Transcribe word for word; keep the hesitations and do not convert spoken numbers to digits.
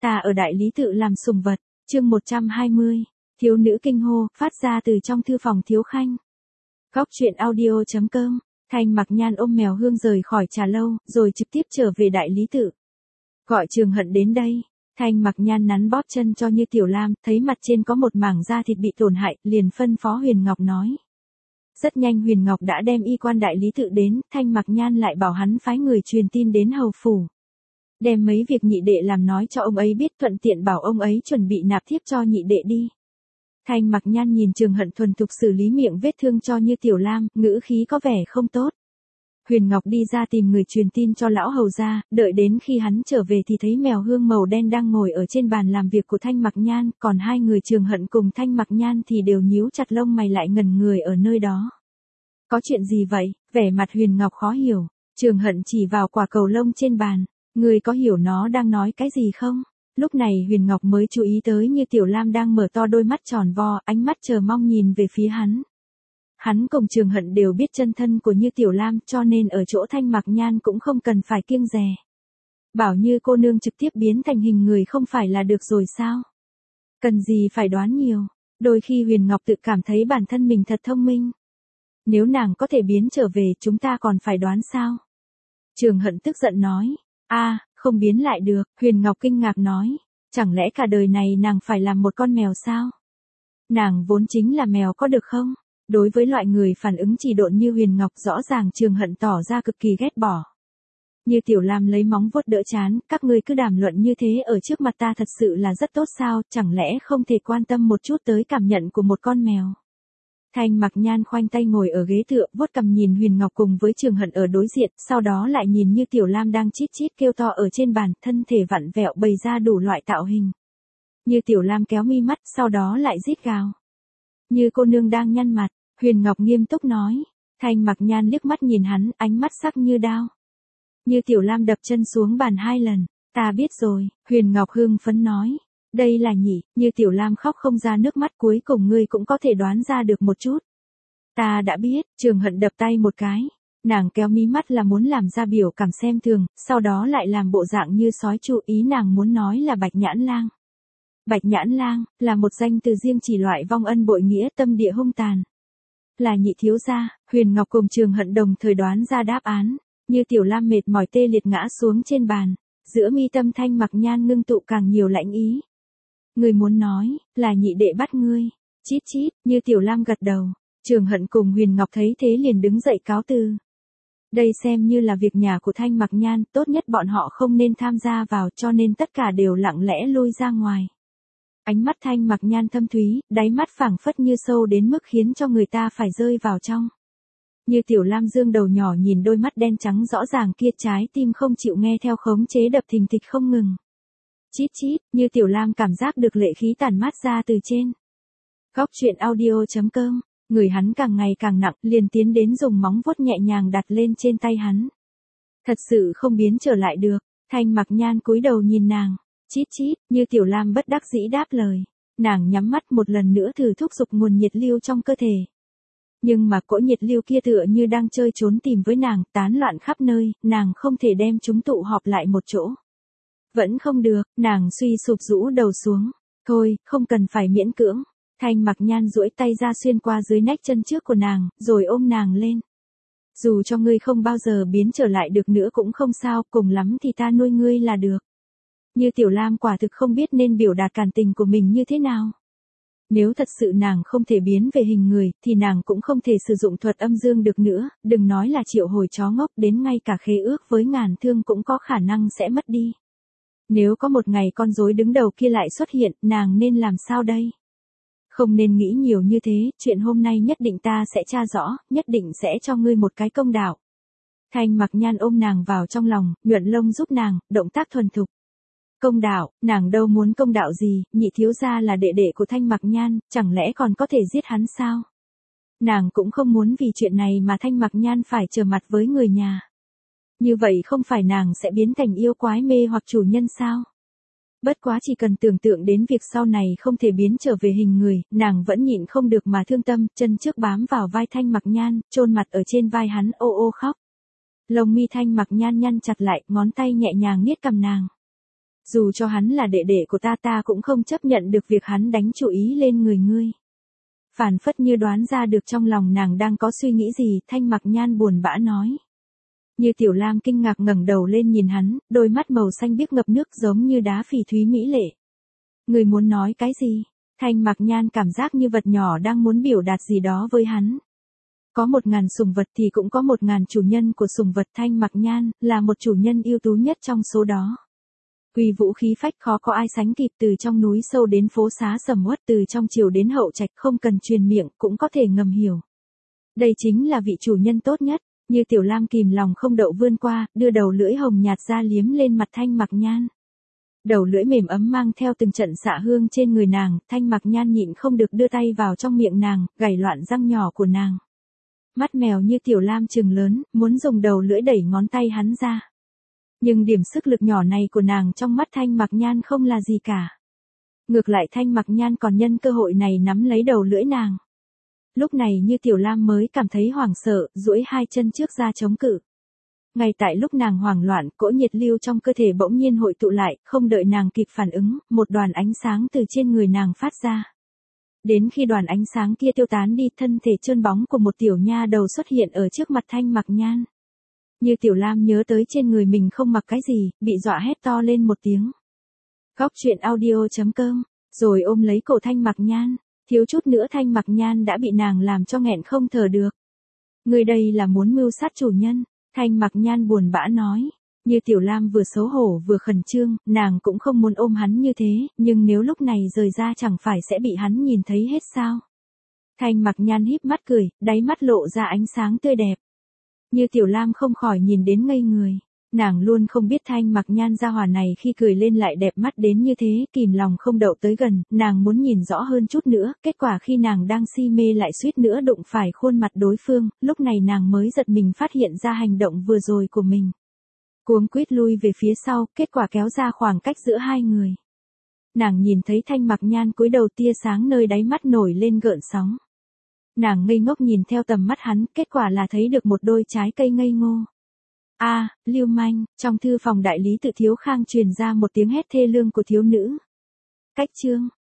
Ta ở đại lý tự làm sùng vật, chương một trăm hai mươi, thiếu nữ kinh hô, phát ra từ trong thư phòng Thiếu Khanh. Góc truyện audio chấm com, Thanh Mặc Nhan ôm mèo Hương rời khỏi trà lâu, rồi trực tiếp trở về đại lý tự. Gọi Trường Hận đến đây. Thanh Mặc Nhan nắn bóp chân cho Như Tiểu Lam, thấy mặt trên có một mảng da thịt bị tổn hại, liền phân phó Huyền Ngọc nói. Rất nhanh Huyền Ngọc đã đem y quan đại lý tự đến, Thanh Mặc Nhan lại bảo hắn phái người truyền tin đến hầu phủ. Đem mấy việc nhị đệ làm nói cho ông ấy biết, thuận tiện bảo ông ấy chuẩn bị nạp thiếp cho nhị đệ đi. Thanh Mặc Nhan nhìn Trường Hận thuần thục xử lý miệng vết thương cho Như Tiểu Lam, ngữ khí có vẻ không tốt. Huyền Ngọc đi ra tìm người truyền tin cho lão hầu gia, đợi đến khi hắn trở về thì thấy mèo Hương màu đen đang ngồi ở trên bàn làm việc của Thanh Mặc Nhan, còn hai người Trường Hận cùng Thanh Mặc Nhan thì đều nhíu chặt lông mày lại ngẩn người ở nơi đó. Có chuyện gì vậy? Vẻ mặt Huyền Ngọc khó hiểu. Trường Hận chỉ vào quả cầu lông trên bàn. Người có hiểu nó đang nói cái gì không? Lúc này Huyền Ngọc mới chú ý tới Như Tiểu Lam đang mở to đôi mắt tròn vo, ánh mắt chờ mong nhìn về phía hắn. Hắn cùng Trường Hận đều biết chân thân của Như Tiểu Lam, cho nên ở chỗ Thanh Mặc Nhan cũng không cần phải kiêng dè. Bảo Như cô nương trực tiếp biến thành hình người không phải là được rồi sao? Cần gì phải đoán nhiều. Đôi khi Huyền Ngọc tự cảm thấy bản thân mình thật thông minh. Nếu nàng có thể biến trở về, chúng ta còn phải đoán sao? Trường Hận tức giận nói. A, à, không biến lại được. Huyền Ngọc kinh ngạc nói. Chẳng lẽ cả đời này nàng phải làm một con mèo sao? Nàng vốn chính là mèo có được không? Đối với loại người phản ứng chỉ độn như Huyền Ngọc, rõ ràng Trường Hận tỏ ra cực kỳ ghét bỏ. Như Tiểu Lam lấy móng vuốt đỡ chán, các ngươi cứ đàm luận như thế ở trước mặt ta thật sự là rất tốt sao, chẳng lẽ không thể quan tâm một chút tới cảm nhận của một con mèo. Thanh Mặc Nhan khoanh tay ngồi ở ghế tựa, vuốt cằm nhìn Huyền Ngọc cùng với Trường Hận ở đối diện, sau đó lại nhìn Như Tiểu Lam đang chít chít kêu to ở trên bàn, thân thể vặn vẹo bày ra đủ loại tạo hình. Như Tiểu Lam kéo mi mắt, sau đó lại rít gào. Như cô nương đang nhăn mặt, Huyền Ngọc nghiêm túc nói. Thanh Mặc Nhan liếc mắt nhìn hắn, ánh mắt sắc như đao. Như Tiểu Lam đập chân xuống bàn hai lần. Ta biết rồi, Huyền Ngọc hưng phấn nói. Đây là nhỉ, Như Tiểu Lam khóc không ra nước mắt, cuối cùng ngươi cũng có thể đoán ra được một chút. Ta đã biết. Trường Hận đập tay một cái. Nàng kéo mí mắt là muốn làm ra biểu cảm xem thường, sau đó lại làm bộ dạng như sói chu, ý nàng muốn nói là Bạch Nhãn Lang. Bạch Nhãn Lang là một danh từ riêng chỉ loại vong ân bội nghĩa, tâm địa hung tàn. Là nhị thiếu gia. Huyền Ngọc cùng Trường Hận đồng thời đoán ra đáp án. Như Tiểu Lam mệt mỏi tê liệt ngã xuống trên bàn. Giữa mi tâm Thanh Mặc Nhan ngưng tụ càng nhiều lãnh ý. Người muốn nói, là nhị đệ bắt ngươi. Chít chít, Như Tiểu Lam gật đầu. Trường Hận cùng Huyền Ngọc thấy thế liền đứng dậy cáo từ. Đây xem như là việc nhà của Thanh Mặc Nhan, tốt nhất bọn họ không nên tham gia vào, cho nên tất cả đều lặng lẽ lui ra ngoài. Ánh mắt Thanh Mặc Nhan thâm thúy, đáy mắt phảng phất như sâu đến mức khiến cho người ta phải rơi vào trong. Như Tiểu Lam dương đầu nhỏ nhìn đôi mắt đen trắng rõ ràng kia, trái tim không chịu nghe theo khống chế đập thình thịch không ngừng. Chít chít, Như Tiểu Lam cảm giác được lệ khí tản mát ra từ trên. Góc truyện audio chấm com, người hắn càng ngày càng nặng, liền tiến đến dùng móng vuốt nhẹ nhàng đặt lên trên tay hắn. Thật sự không biến trở lại được. Thanh Mặc Nhan cúi đầu nhìn nàng. Chít chít, Như Tiểu Lam bất đắc dĩ đáp lời. Nàng nhắm mắt một lần nữa thử thúc giục nguồn nhiệt lưu trong cơ thể. Nhưng mà cỗ nhiệt lưu kia tựa như đang chơi trốn tìm với nàng, tán loạn khắp nơi, nàng không thể đem chúng tụ họp lại một chỗ. Vẫn không được, nàng suy sụp rũ đầu xuống. Thôi, không cần phải miễn cưỡng. Thanh Mặc Nhan duỗi tay ra xuyên qua dưới nách chân trước của nàng, rồi ôm nàng lên. Dù cho ngươi không bao giờ biến trở lại được nữa cũng không sao, cùng lắm thì ta nuôi ngươi là được. Như Tiểu Lam quả thực không biết nên biểu đạt cảm tình của mình như thế nào. Nếu thật sự nàng không thể biến về hình người, thì nàng cũng không thể sử dụng thuật âm dương được nữa, đừng nói là triệu hồi chó ngốc, đến ngay cả khế ước với Ngàn Thương cũng có khả năng sẽ mất đi. Nếu có một ngày con rối đứng đầu kia lại xuất hiện, nàng nên làm sao đây? Không nên nghĩ nhiều như thế, chuyện hôm nay nhất định ta sẽ tra rõ, nhất định sẽ cho ngươi một cái công đạo. Thanh Mặc Nhan ôm nàng vào trong lòng, nhuận lông giúp nàng, động tác thuần thục. Công đạo, nàng đâu muốn công đạo gì, nhị thiếu gia là đệ đệ của Thanh Mặc Nhan, chẳng lẽ còn có thể giết hắn sao? Nàng cũng không muốn vì chuyện này mà Thanh Mặc Nhan phải trở mặt với người nhà. Như vậy không phải nàng sẽ biến thành yêu quái mê hoặc chủ nhân sao? Bất quá chỉ cần tưởng tượng đến việc sau này không thể biến trở về hình người, nàng vẫn nhịn không được mà thương tâm, chân trước bám vào vai Thanh Mặc Nhan, chôn mặt ở trên vai hắn ô ô khóc. Lông mi Thanh Mặc Nhan nhăn chặt lại, ngón tay nhẹ nhàng niết cằm nàng. Dù cho hắn là đệ đệ của ta ta cũng không chấp nhận được việc hắn đánh chủ ý lên người ngươi. Phản phất như đoán ra được trong lòng nàng đang có suy nghĩ gì, Thanh Mặc Nhan buồn bã nói. Như Tiểu Lam kinh ngạc ngẩng đầu lên nhìn hắn, đôi mắt màu xanh biếc ngập nước giống như đá phỉ thúy mỹ lệ. Người muốn nói cái gì? Thanh Mặc Nhan cảm giác như vật nhỏ đang muốn biểu đạt gì đó với hắn. Có một ngàn sủng vật thì cũng có một ngàn chủ nhân của sủng vật. Thanh Mặc Nhan là một chủ nhân ưu tú nhất trong số đó. Quỳ vũ khí phách khó có ai sánh kịp, từ trong núi sâu đến phố xá sầm uất, từ trong triều đến hậu trạch, không cần truyền miệng cũng có thể ngầm hiểu. Đây chính là vị chủ nhân tốt nhất. Như Tiểu Lam kìm lòng không đậu vươn qua, đưa đầu lưỡi hồng nhạt ra liếm lên mặt Thanh Mặc Nhan. Đầu lưỡi mềm ấm mang theo từng trận xạ hương trên người nàng, Thanh Mặc Nhan nhịn không được đưa tay vào trong miệng nàng, gảy loạn răng nhỏ của nàng. Mắt mèo Như Tiểu Lam trừng lớn, muốn dùng đầu lưỡi đẩy ngón tay hắn ra. Nhưng điểm sức lực nhỏ này của nàng trong mắt Thanh Mặc Nhan không là gì cả. Ngược lại Thanh Mặc Nhan còn nhân cơ hội này nắm lấy đầu lưỡi nàng. Lúc này Như Tiểu Lam mới cảm thấy hoảng sợ, duỗi hai chân trước ra chống cự. Ngay tại lúc nàng hoảng loạn, cỗ nhiệt lưu trong cơ thể bỗng nhiên hội tụ lại, không đợi nàng kịp phản ứng, một đoàn ánh sáng từ trên người nàng phát ra. Đến khi đoàn ánh sáng kia tiêu tán đi, thân thể trơn bóng của một tiểu nha đầu xuất hiện ở trước mặt Thanh Mặc Nhan. Như Tiểu Lam nhớ tới trên người mình không mặc cái gì, bị dọa hét to lên một tiếng. Góc truyện audio chấm com, rồi ôm lấy cổ Thanh Mặc Nhan, thiếu chút nữa Thanh Mặc Nhan đã bị nàng làm cho nghẹn không thở được. Người đây là muốn mưu sát chủ nhân, Thanh Mặc Nhan buồn bã nói. Như Tiểu Lam vừa xấu hổ vừa khẩn trương, nàng cũng không muốn ôm hắn như thế, nhưng nếu lúc này rời ra chẳng phải sẽ bị hắn nhìn thấy hết sao. Thanh Mặc Nhan híp mắt cười, đáy mắt lộ ra ánh sáng tươi đẹp. Như Tiểu Lam không khỏi nhìn đến ngây người. Nàng luôn không biết Thanh Mặc Nhan gia hỏa này khi cười lên lại đẹp mắt đến như thế, kìm lòng không đậu tới gần, nàng muốn nhìn rõ hơn chút nữa, kết quả khi nàng đang si mê lại suýt nữa đụng phải khuôn mặt đối phương, lúc này nàng mới giật mình phát hiện ra hành động vừa rồi của mình. Cuống quýt lui về phía sau, kết quả kéo ra khoảng cách giữa hai người. Nàng nhìn thấy Thanh Mặc Nhan cúi đầu, tia sáng nơi đáy mắt nổi lên gợn sóng. Nàng ngây ngốc nhìn theo tầm mắt hắn, kết quả là thấy được một đôi trái cây ngây ngô. A, à, lưu manh, trong thư phòng đại lý Tự Thiếu Khang truyền ra một tiếng hét thê lương của thiếu nữ. Cách chương